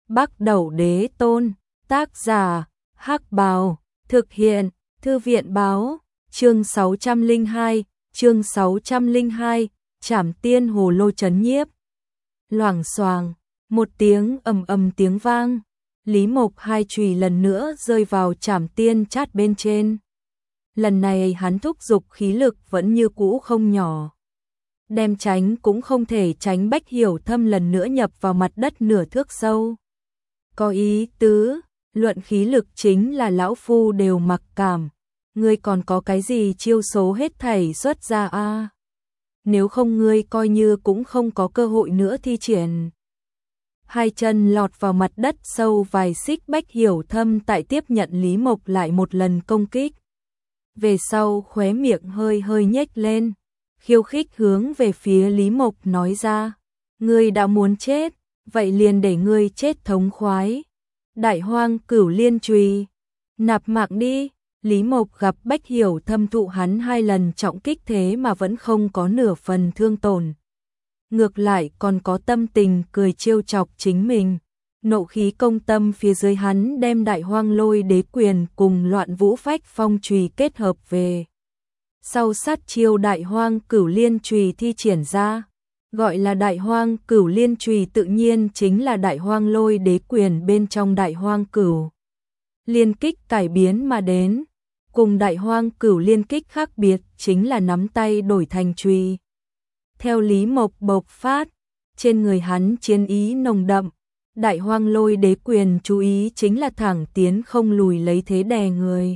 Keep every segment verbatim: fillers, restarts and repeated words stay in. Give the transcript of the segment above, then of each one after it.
Bắc Đẩu Đế Tôn, tác giả, Hắc Bào, thực hiện, Thư viện báo, chương sáu trăm lẻ hai, chương sáu trăm lẻ hai, Trảm Tiên Hồ Lô trấn nhiếp. Loảng xoàng, một tiếng ầm ầm tiếng vang, Lý Mộc hai chùy lần nữa rơi vào Trảm Tiên chát bên trên. Lần này hắn thúc giục khí lực vẫn như cũ không nhỏ. Đem tránh cũng không thể tránh Bách Hiểu Thâm lần nữa nhập vào mặt đất nửa thước sâu. Có ý tứ, luận khí lực chính là lão phu đều mặc cảm, ngươi còn có cái gì chiêu số hết thảy xuất ra a? À? Nếu không ngươi coi như cũng không có cơ hội nữa thi triển. Hai chân lọt vào mặt đất sâu vài xích, Bách Hiểu Thâm tại tiếp nhận Lý Mộc lại một lần công kích. Về sau khóe miệng hơi hơi nhếch lên, khiêu khích hướng về phía Lý Mộc nói ra, ngươi đã muốn chết, vậy liền để ngươi chết thống khoái. Đại Hoang Cửu Liên Chùy, nạp mạng đi. Lý Mộc gặp Bách Hiểu Thâm thụ hắn hai lần trọng kích thế mà vẫn không có nửa phần thương tổn. Ngược lại còn có tâm tình cười trêu chọc chính mình. Nộ khí công tâm phía dưới hắn đem Đại Hoang Lôi Đế Quyền cùng Loạn Vũ Phách Phong Chùy kết hợp về. Sau sát chiêu Đại Hoang Cửu Liên Chùy thi triển ra, gọi là Đại Hoang Cửu Liên Chùy tự nhiên chính là Đại Hoang Lôi Đế Quyền bên trong Đại Hoang Cửu Liên Kích cải biến mà đến. Cùng Đại Hoang Cửu Liên Kích khác biệt chính là nắm tay đổi thành chùy. Theo Lý Mộc bộc phát, trên người hắn chiến ý nồng đậm. Đại Hoang Lôi Đế Quyền chú ý chính là thẳng tiến không lùi, lấy thế đè người.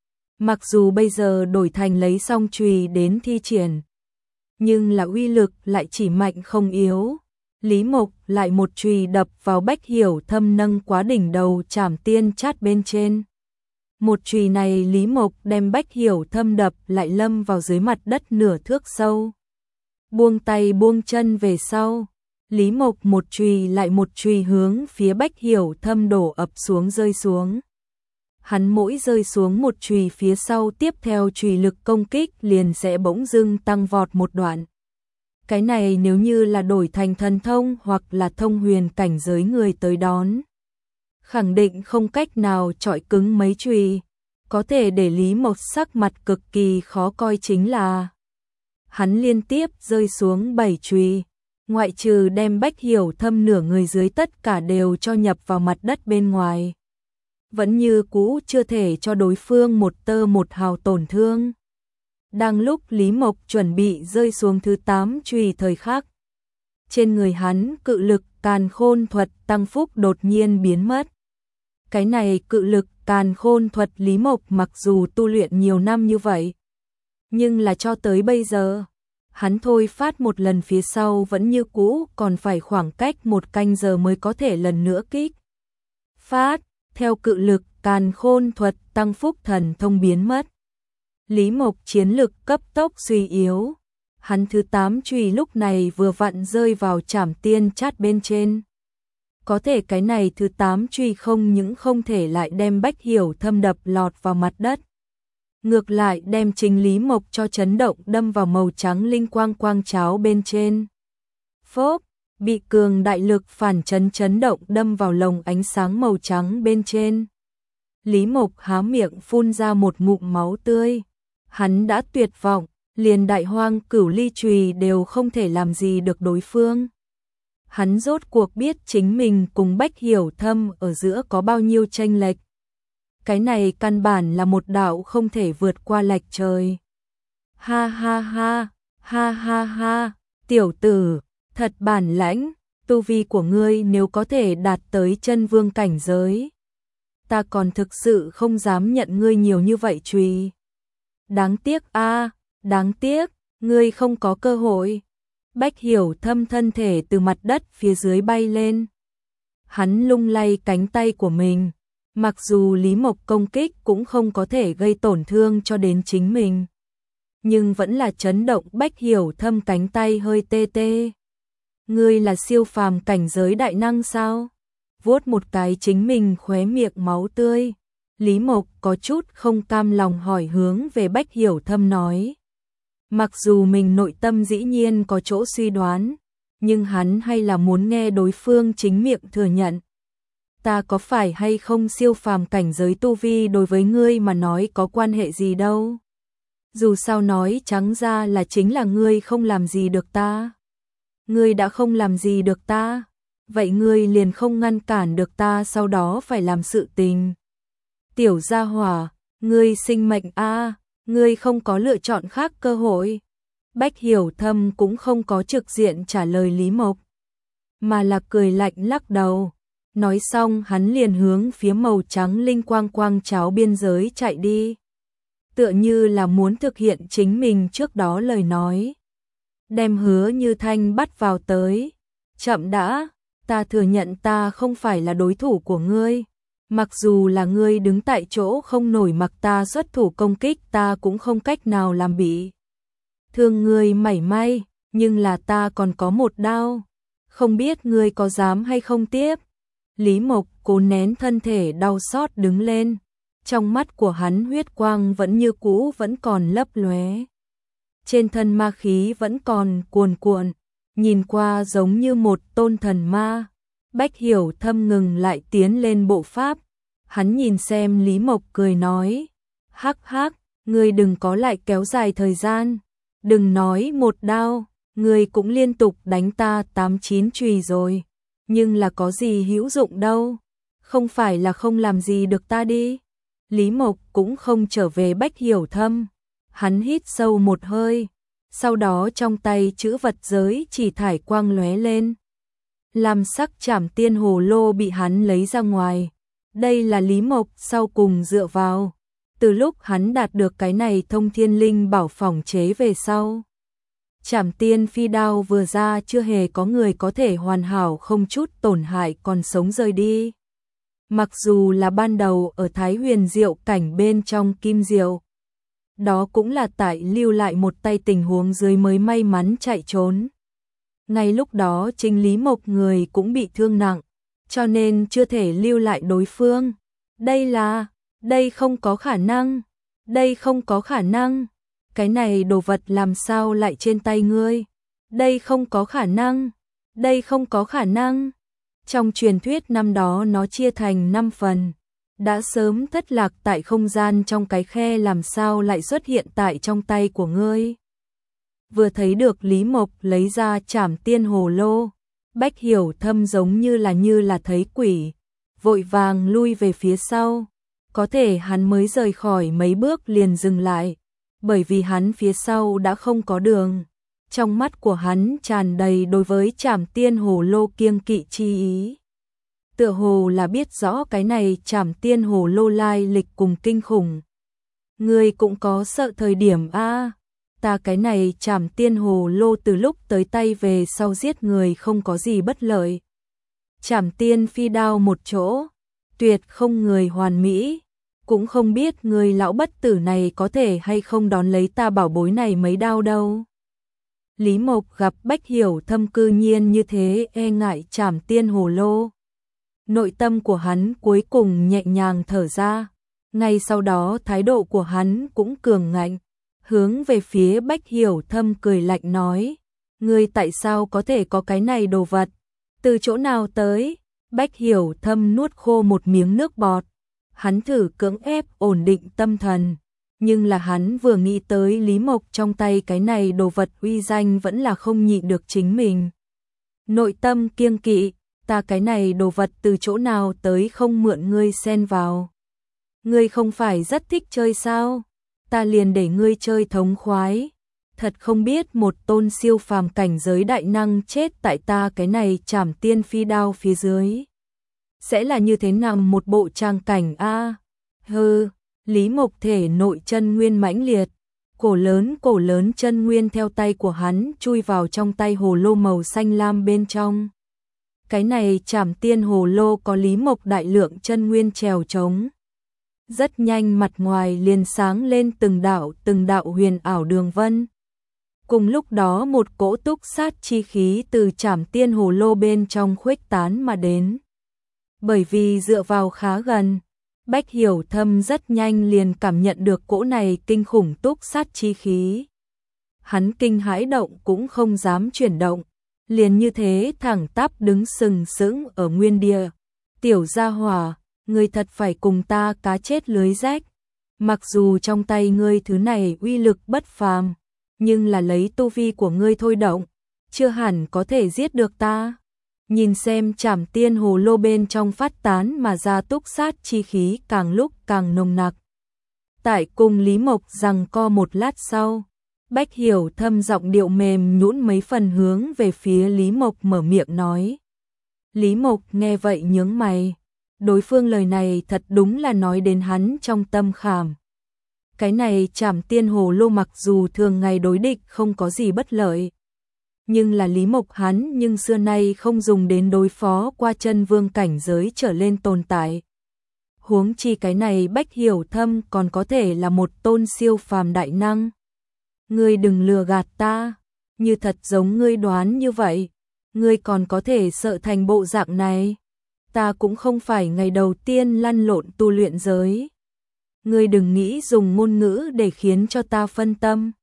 Mặc dù bây giờ đổi thành lấy song chùy đến thi triển, nhưng là uy lực lại chỉ mạnh không yếu. Lý Mộc lại một chùy đập vào Bách Hiểu Thâm nâng quá đỉnh đầu Trảm Tiên chát bên trên. Một chùy này Lý Mộc đem Bách Hiểu Thâm đập lại lâm vào dưới mặt đất nửa thước sâu. Buông tay buông chân về sau, Lý Mộc một chùy lại một chùy hướng phía Bách Hiểu Thâm đổ ập xuống rơi xuống. Hắn mỗi rơi xuống một chùy phía sau tiếp theo chùy lực công kích liền sẽ bỗng dưng tăng vọt một đoạn. Cái này nếu như là đổi thành thần thông hoặc là thông huyền cảnh giới người tới đón, khẳng định không cách nào chọi cứng mấy chùy. Có thể để Lý Mộc sắc mặt cực kỳ khó coi chính là hắn liên tiếp rơi xuống bảy chùy, ngoại trừ đem Bách Hiểu Thâm nửa người dưới tất cả đều cho nhập vào mặt đất bên ngoài, vẫn như cũ chưa thể cho đối phương một tơ một hào tổn thương. Đang lúc Lý Mộc chuẩn bị rơi xuống thứ tám chùy thời khắc, trên người hắn cự lực Càn Khôn Thuật tăng phúc đột nhiên biến mất. Cái này cự lực Càn Khôn Thuật Lý Mộc mặc dù tu luyện nhiều năm như vậy, nhưng là cho tới bây giờ, hắn thôi phát một lần phía sau vẫn như cũ còn phải khoảng cách một canh giờ mới có thể lần nữa kích phát. Theo cự lực Càn Khôn Thuật tăng phúc thần thông biến mất, Lý Mộc chiến lực cấp tốc suy yếu. Hắn thứ tám chùy lúc này vừa vặn rơi vào Trảm Tiên chát bên trên. Có thể cái này thứ tám chùy không những không thể lại đem Bách Hiểu Thâm đập lọt vào mặt đất, ngược lại đem chính Lý Mộc cho chấn động đâm vào màu trắng linh quang quang cháo bên trên. Phốp, bị cường đại lực phản chấn chấn động đâm vào lồng ánh sáng màu trắng bên trên. Lý Mộc há miệng phun ra một ngụm máu tươi. Hắn đã tuyệt vọng, liền Đại Hoang Cửu Ly Chùy đều không thể làm gì được đối phương. Hắn rốt cuộc biết chính mình cùng Bách Hiểu Thâm ở giữa có bao nhiêu chênh lệch. Cái này căn bản là một đạo không thể vượt qua lệch trời. Ha ha ha, ha ha ha, tiểu tử, thật bản lãnh, tu vi của ngươi nếu có thể đạt tới chân vương cảnh giới, ta còn thực sự không dám nhận ngươi nhiều như vậy chùy. Đáng tiếc a, à, đáng tiếc, ngươi không có cơ hội. Bách Hiểu Thâm thân thể từ mặt đất phía dưới bay lên. Hắn lung lay cánh tay của mình, mặc dù Lý Mộc công kích cũng không có thể gây tổn thương cho đến chính mình, nhưng vẫn là chấn động Bách Hiểu Thâm cánh tay hơi tê tê. Ngươi là siêu phàm cảnh giới đại năng sao? Vuốt một cái chính mình khóe miệng máu tươi, Lý Mộc có chút không cam lòng hỏi hướng về Bách Hiểu Thâm nói. Mặc dù mình nội tâm dĩ nhiên có chỗ suy đoán, nhưng hắn hay là muốn nghe đối phương chính miệng thừa nhận. ta có phải hay không siêu phàm cảnh giới tu vi đối với ngươi mà nói có quan hệ gì đâu. Dù sao nói trắng ra là chính là ngươi không làm gì được ta. Ngươi đã không làm gì được ta, vậy ngươi liền không ngăn cản được ta sau đó phải làm sự tình. Tiểu gia hỏa, ngươi sinh mệnh a, ngươi không có lựa chọn khác cơ hội. Bách Hiểu Thâm cũng không có trực diện trả lời Lý Mộc, mà là cười lạnh lắc đầu. Nói xong hắn liền hướng phía màu trắng linh quang quang cháo biên giới chạy đi. Tựa như là muốn thực hiện chính mình trước đó lời nói. Đem Hứa Như Thanh bắt vào tới. Chậm đã, ta thừa nhận ta không phải là đối thủ của ngươi. Mặc dù là ngươi đứng tại chỗ không nổi mặc ta xuất thủ công kích ta cũng không cách nào làm bị thương ngươi mảy may, nhưng là ta còn có một đao. Không biết ngươi có dám hay không tiếp. Lý Mộc cố nén thân thể đau xót đứng lên. Trong mắt của hắn huyết quang vẫn như cũ vẫn còn lấp lóe. Trên thân ma khí vẫn còn cuồn cuộn, nhìn qua giống như một tôn thần ma. Bách Hiểu Thâm ngừng lại tiến lên bộ pháp. Hắn nhìn xem Lý Mộc cười nói, hắc hắc, ngươi đừng có lại kéo dài thời gian. Đừng nói một đao, ngươi cũng liên tục đánh ta tám chín chùy rồi. Nhưng là có gì hữu dụng đâu, không phải là không làm gì được ta đi. Lý Mộc cũng không trở về Bách Hiểu Thâm. Hắn hít sâu một hơi, sau đó trong tay chữ vật giới chỉ thải quang lóe lên. Làm sắc Trảm Tiên Hồ Lô bị hắn lấy ra ngoài. Đây là Lý Mộc sau cùng dựa vào. Từ lúc hắn đạt được cái này thông thiên linh bảo phỏng chế về sau. Trảm Tiên Phi Đao vừa ra chưa hề có người có thể hoàn hảo không chút tổn hại còn sống rời đi. Mặc dù là ban đầu ở Thái Huyền Diệu cảnh bên trong Kim Diệu. Đó cũng là tại lưu lại một tay tình huống dưới mới may mắn chạy trốn. Ngay lúc đó chính Lý Mộc người cũng bị thương nặng, cho nên chưa thể lưu lại đối phương. Đây là, đây không có khả năng, đây không có khả năng. Cái này đồ vật làm sao lại trên tay ngươi? Đây không có khả năng, đây không có khả năng. Trong truyền thuyết năm đó nó chia thành năm phần, đã sớm thất lạc tại không gian trong cái khe làm sao lại xuất hiện tại trong tay của ngươi. Vừa thấy được Lý Mộc lấy ra Trảm Tiên Hồ Lô, Bách Hiểu Thâm giống như là như là thấy quỷ, vội vàng lui về phía sau. Có thể hắn mới rời khỏi mấy bước liền dừng lại, bởi vì hắn phía sau đã không có đường. Trong mắt của hắn tràn đầy đối với Trảm Tiên Hồ Lô kiêng kỵ chi ý. Tựa hồ là biết rõ cái này Trảm Tiên Hồ Lô lai lịch cùng kinh khủng. Ngươi cũng có sợ thời điểm a? Ta cái này Trảm Tiên Hồ Lô từ lúc tới tay về sau giết người không có gì bất lợi. Trảm Tiên Phi Đao một chỗ, tuyệt không người hoàn mỹ. Cũng không biết người lão bất tử này có thể hay không đón lấy ta bảo bối này mấy đao đâu. Lý Mộc gặp Bách Hiểu Thâm cư nhiên như thế e ngại Trảm Tiên Hồ Lô. Nội tâm của hắn cuối cùng nhẹ nhàng thở ra. Ngay sau đó thái độ của hắn cũng cường ngạnh, hướng về phía Bách Hiểu Thâm cười lạnh nói, ngươi tại sao có thể có cái này đồ vật? Từ chỗ nào tới? Bách Hiểu Thâm nuốt khô một miếng nước bọt. Hắn thử cưỡng ép ổn định tâm thần, nhưng là hắn vừa nghĩ tới Lý Mộc trong tay cái này đồ vật uy danh vẫn là không nhịn được chính mình. Nội tâm kiêng kỵ, ta cái này đồ vật từ chỗ nào tới không mượn ngươi xen vào. Ngươi không phải rất thích chơi sao? Ta liền để ngươi chơi thống khoái. Thật không biết một tôn siêu phàm cảnh giới đại năng chết tại ta cái này Trảm Tiên Phi Đao phía dưới. Sẽ là như thế nào một bộ trang cảnh a? Hừ, Lý Mộc thể nội chân nguyên mãnh liệt, cổ lớn cổ lớn chân nguyên theo tay của hắn chui vào trong tay hồ lô màu xanh lam bên trong. Cái này Trảm Tiên Hồ Lô có Lý Mộc đại lượng chân nguyên trèo trống. Rất nhanh mặt ngoài liền sáng lên từng đạo từng đạo huyền ảo đường vân. Cùng lúc đó một cỗ túc sát chi khí từ Trảm Tiên Hồ Lô bên trong khuếch tán mà đến. Bởi vì dựa vào khá gần, Bách Hiểu Thâm rất nhanh liền cảm nhận được cỗ này kinh khủng túc sát chi khí. Hắn kinh hãi động cũng không dám chuyển động, liền như thế thẳng tắp đứng sừng sững ở nguyên địa. Tiểu gia hỏa, ngươi thật phải cùng ta cá chết lưới rách. Mặc dù trong tay ngươi thứ này uy lực bất phàm, nhưng là lấy tu vi của ngươi thôi động, chưa hẳn có thể giết được ta. Nhìn xem Trảm Tiên hồ lô bên trong phát tán mà ra túc sát chi khí càng lúc càng nồng nặc. Tại cùng Lý Mộc giằng co một lát sau, Bách Hiểu Thâm giọng điệu mềm nhũn mấy phần hướng về phía Lý Mộc mở miệng nói. Lý Mộc nghe vậy nhướng mày, đối phương lời này thật đúng là nói đến hắn trong tâm khảm. Cái này Trảm Tiên hồ lô mặc dù thường ngày đối địch không có gì bất lợi, nhưng là Lý Mộc hắn nhưng xưa nay không dùng đến đối phó qua chân vương cảnh giới trở lên tồn tại. Huống chi cái này Bách Hiểu Thâm còn có thể là một tôn siêu phàm đại năng. Ngươi đừng lừa gạt ta, như thật giống ngươi đoán như vậy, ngươi còn có thể sợ thành bộ dạng này. Ta cũng không phải ngày đầu tiên lăn lộn tu luyện giới. Ngươi đừng nghĩ dùng ngôn ngữ để khiến cho ta phân tâm.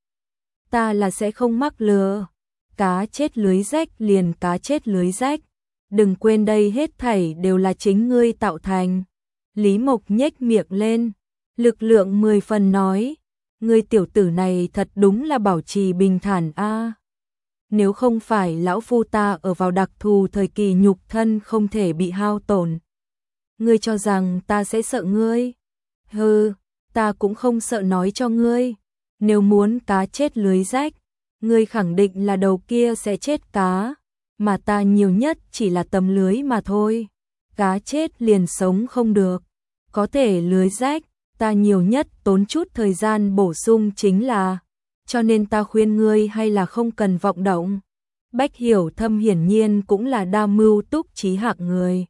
Ta là sẽ không mắc lừa. Cá chết lưới rách liền cá chết lưới rách. Đừng quên đây hết thảy đều là chính ngươi tạo thành. Lý Mộc nhếch miệng lên, lực lượng mười phần nói. Ngươi tiểu tử này thật đúng là bảo trì bình thản a. Nếu không phải lão phu ta ở vào đặc thù thời kỳ nhục thân không thể bị hao tổn. Ngươi cho rằng ta sẽ sợ ngươi? Hừ, ta cũng không sợ nói cho ngươi. Nếu muốn cá chết lưới rách, ngươi khẳng định là đầu kia sẽ chết cá, mà ta nhiều nhất chỉ là tấm lưới mà thôi. Cá chết liền sống không được, có thể lưới rách, ta nhiều nhất tốn chút thời gian bổ sung chính là, cho nên ta khuyên ngươi hay là không cần vọng động. Bách Hiểu Thâm hiển nhiên cũng là đa mưu túc trí hạng người.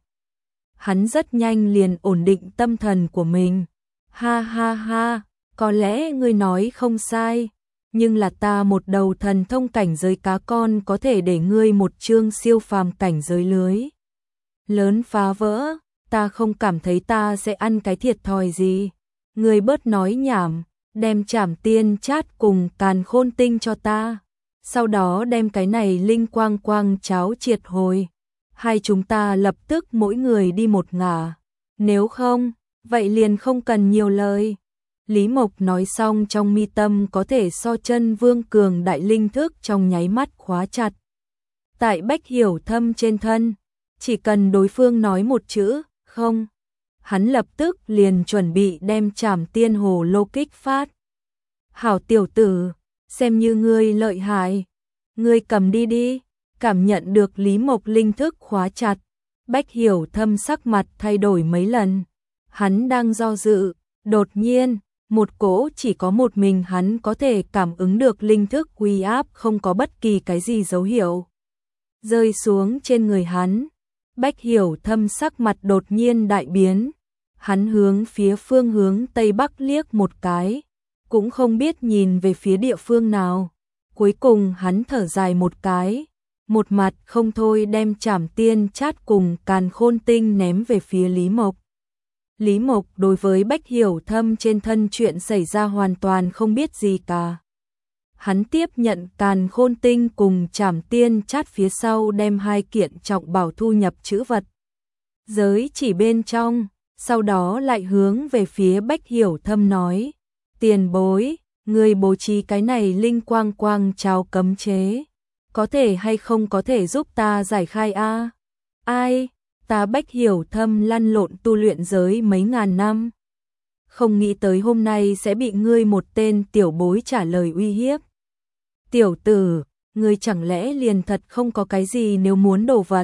Hắn rất nhanh liền ổn định tâm thần của mình. Ha ha ha, có lẽ ngươi nói không sai, nhưng là ta một đầu thần thông cảnh giới cá con có thể để ngươi một chương siêu phàm cảnh giới lưới lớn phá vỡ, ta không cảm thấy ta sẽ ăn cái thiệt thòi gì. Ngươi bớt nói nhảm, đem Trảm Tiên chát cùng Càn Khôn Tinh cho ta, sau đó đem cái này linh quang quang cháo triệt hồi, hai chúng ta lập tức mỗi người đi một ngả, nếu không, vậy liền không cần nhiều lời. Lý Mộc nói xong trong mi tâm có thể so chân vương cường đại linh thức trong nháy mắt khóa chặt. Tại Bách Hiểu Thâm trên thân, chỉ cần đối phương nói một chữ, không, hắn lập tức liền chuẩn bị đem Trảm Tiên hồ lô kích phát. Hảo tiểu tử, xem như ngươi lợi hại, ngươi cầm đi đi. Cảm nhận được Lý Mộc linh thức khóa chặt, Bách Hiểu Thâm sắc mặt thay đổi mấy lần. Hắn đang do dự, đột nhiên, một cỗ chỉ có một mình hắn có thể cảm ứng được linh thức uy áp không có bất kỳ cái gì dấu hiệu rơi xuống trên người hắn. Bách Hiểu Thâm sắc mặt đột nhiên đại biến, hắn hướng phía phương hướng Tây Bắc liếc một cái, cũng không biết nhìn về phía địa phương nào. Cuối cùng hắn thở dài một cái, một mặt không thôi đem Trảm Tiên chát cùng Càn Khôn Tinh ném về phía Lý Mộc. Lý Mộc đối với Bách Hiểu Thâm trên thân chuyện xảy ra hoàn toàn không biết gì cả. Hắn tiếp nhận Càn Khôn Tinh cùng Trảm Tiên chát phía sau đem hai kiện trọng bảo thu nhập trữ vật giới chỉ bên trong, sau đó lại hướng về phía Bách Hiểu Thâm nói, tiền bối, người bố trí cái này linh quang quang cháo cấm chế, có thể hay không có thể giúp ta giải khai a? À? Ai? Ta Bách Hiểu Thâm lăn lộn tu luyện giới mấy ngàn năm, không nghĩ tới hôm nay sẽ bị ngươi một tên tiểu bối trả lời uy hiếp. Tiểu tử, ngươi chẳng lẽ liền thật không có cái gì nếu muốn đồ vật?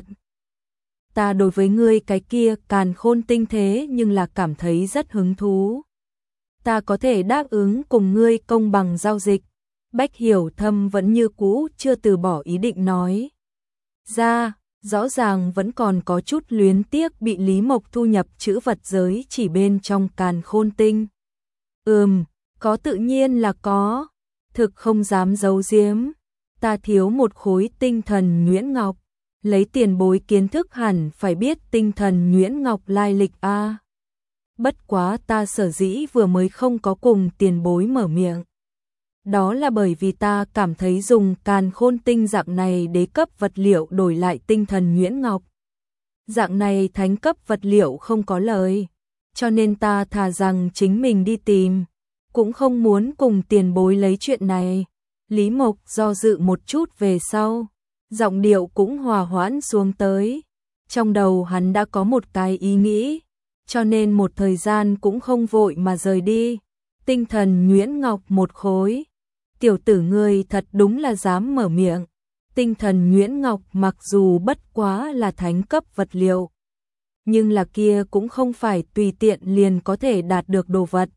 Ta đối với ngươi cái kia Càn Khôn Tinh thế nhưng là cảm thấy rất hứng thú. Ta có thể đáp ứng cùng ngươi công bằng giao dịch. Bách Hiểu Thâm vẫn như cũ chưa từ bỏ ý định nói ra, rõ ràng vẫn còn có chút luyến tiếc bị Lý Mộc thu nhập trữ vật giới chỉ bên trong Càn Khôn Tinh. Ừm, có tự nhiên là có, thực không dám giấu giếm, ta thiếu một khối tinh thần nhuyễn ngọc, lấy tiền bối kiến thức hẳn phải biết tinh thần nhuyễn ngọc lai lịch a. Bất quá ta sở dĩ vừa mới không có cùng tiền bối mở miệng, đó là bởi vì ta cảm thấy dùng Càn Khôn Tinh dạng này đế cấp vật liệu đổi lại tinh thần nhuyễn ngọc Dạng này thánh cấp vật liệu không có lời, cho nên ta thà rằng chính mình đi tìm, cũng không muốn cùng tiền bối lấy chuyện này. Lý Mộc do dự một chút về sau, giọng điệu cũng hòa hoãn xuống tới. Trong đầu hắn đã có một cái ý nghĩ, cho nên một thời gian cũng không vội mà rời đi. Tinh thần nhuyễn ngọc một khối. Tiểu tử ngươi thật đúng là dám mở miệng. Tinh thần nhuyễn ngọc mặc dù bất quá là thánh cấp vật liệu, nhưng là kia cũng không phải tùy tiện liền có thể đạt được đồ vật.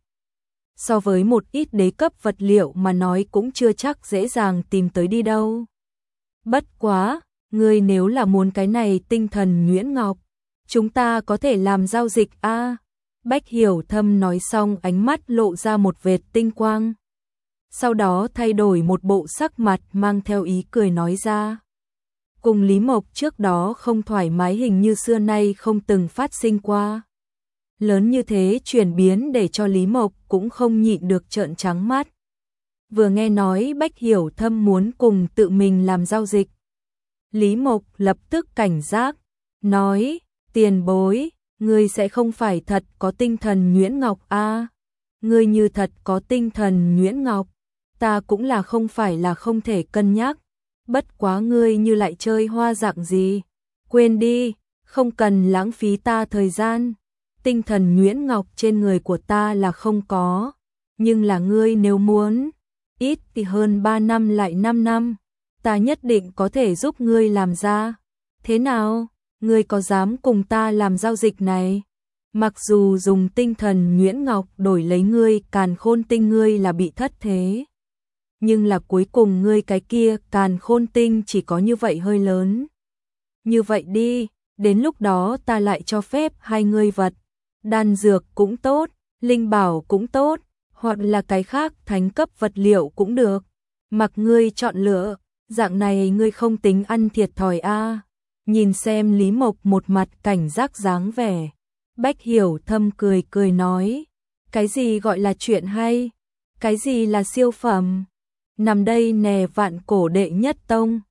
So với một ít đế cấp vật liệu mà nói cũng chưa chắc dễ dàng tìm tới đi đâu. Bất quá, ngươi nếu là muốn cái này tinh thần nhuyễn ngọc, chúng ta có thể làm giao dịch a. À, Bách Hiểu Thâm nói xong ánh mắt lộ ra một vệt tinh quang. Sau đó thay đổi một bộ sắc mặt mang theo ý cười nói ra. Cùng Lý Mộc trước đó không thoải mái hình như xưa nay không từng phát sinh qua. Lớn như thế chuyển biến để cho Lý Mộc cũng không nhịn được trợn trắng mắt. Vừa nghe nói Bách Hiểu Thâm muốn cùng tự mình làm giao dịch, Lý Mộc lập tức cảnh giác, nói, tiền bối, ngươi sẽ không phải thật có tinh thần nhuyễn ngọc a? À? Ngươi như thật có tinh thần nhuyễn ngọc, ta cũng là không phải là không thể cân nhắc. Bất quá ngươi như lại chơi hoa dạng gì? Quên đi, không cần lãng phí ta thời gian. Tinh thần nhuyễn ngọc trên người của ta là không có, nhưng là ngươi nếu muốn, ít thì hơn ba năm lại năm năm, ta nhất định có thể giúp ngươi làm ra. Thế nào, ngươi có dám cùng ta làm giao dịch này? Mặc dù dùng tinh thần nhuyễn ngọc đổi lấy ngươi càn khôn tinh ngươi là bị thất thế, nhưng là cuối cùng ngươi cái kia càn khôn tinh chỉ có như vậy hơi lớn. Như vậy đi, đến lúc đó ta lại cho phép hai ngươi vật, đan dược cũng tốt, linh bảo cũng tốt, hoặc là cái khác thánh cấp vật liệu cũng được. Mặc ngươi chọn lựa, dạng này ngươi không tính ăn thiệt thòi a. À. Nhìn xem Lý Mộc một mặt cảnh giác dáng vẻ, Bách Hiểu Thâm cười cười nói, cái gì gọi là chuyện hay, cái gì là siêu phẩm, nằm đây nè vạn cổ đệ nhất tông,